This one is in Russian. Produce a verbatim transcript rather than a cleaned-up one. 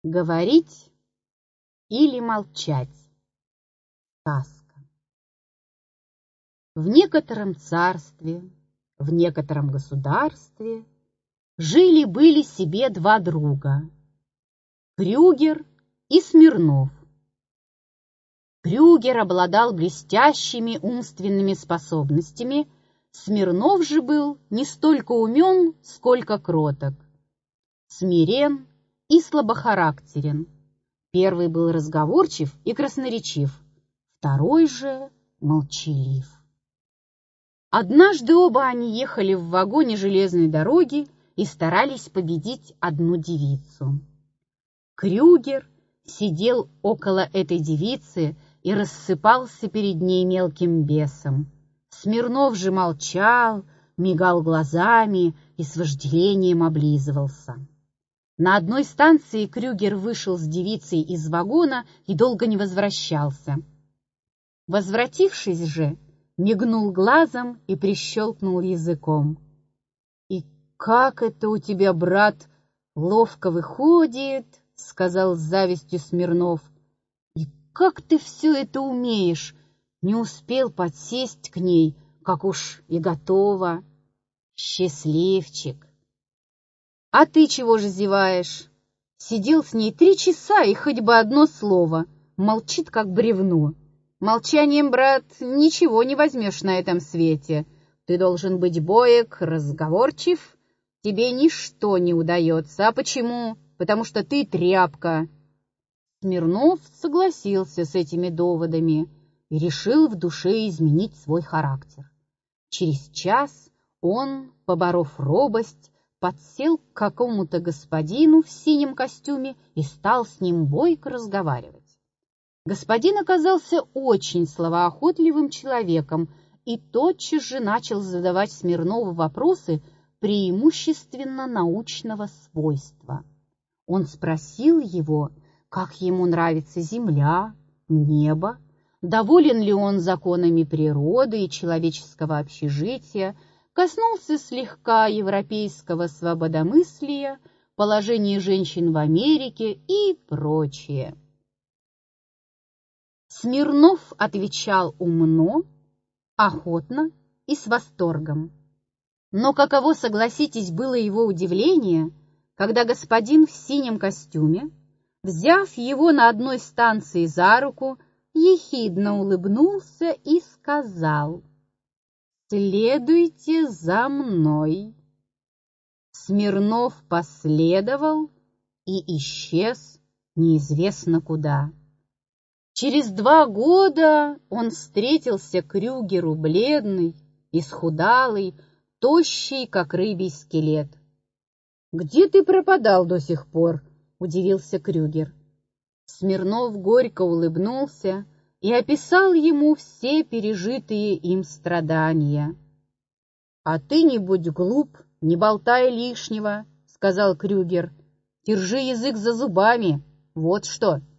Говорить или молчать? Сказка. В некотором царстве, в некотором государстве жили-были себе два друга – Крюгер и Смирнов. Крюгер обладал блестящими умственными способностями, Смирнов же был не столько умен, сколько кроток, смирен и слабохарактерен. Первый был разговорчив и красноречив, второй же молчалив. Однажды оба они ехали в вагоне железной дороги и старались победить одну девицу. Крюгер сидел около этой девицы и рассыпался перед ней мелким бесом. Смирнов же молчал, мигал глазами и с вожделением облизывался. На одной станции Крюгер вышел с девицей из вагона и долго не возвращался. Возвратившись же, мигнул глазом и прищелкнул языком. «И как это у тебя, брат, ловко выходит!» — сказал с завистью Смирнов. «И как ты все это умеешь? Не успел подсесть к ней, как уж и готово. Счастливчик! А ты чего же зеваешь? Сидел с ней три часа, и хоть бы одно слово. Молчит, как бревно. Молчанием, брат, ничего не возьмешь на этом свете. Ты должен быть боек, разговорчив. Тебе ничто не удается. А почему? Потому что ты тряпка». Смирнов согласился с этими доводами и решил в душе изменить свой характер. Через час он, поборов робость, подсел к какому-то господину в синем костюме и стал с ним бойко разговаривать. Господин оказался очень словоохотливым человеком и тотчас же начал задавать Смирнову вопросы преимущественно научного свойства. Он спросил его, как ему нравится земля, небо, доволен ли он законами природы и человеческого общежития, коснулся слегка европейского свободомыслия, положения женщин в Америке и прочее. Смирнов отвечал умно, охотно и с восторгом. Но каково, согласитесь, было его удивление, когда господин в синем костюме, взяв его на одной станции за руку, ехидно улыбнулся и сказал: «Следуйте за мной». Смирнов последовал и исчез неизвестно куда. Через два года он встретился Крюгеру бледный, исхудалый, тощий, как рыбий скелет. «Где ты пропадал до сих пор?» — удивился Крюгер. Смирнов горько улыбнулся и описал ему все пережитые им страдания. «А ты не будь глуп, не болтай лишнего», — сказал Крюгер. «Держи язык за зубами, вот что».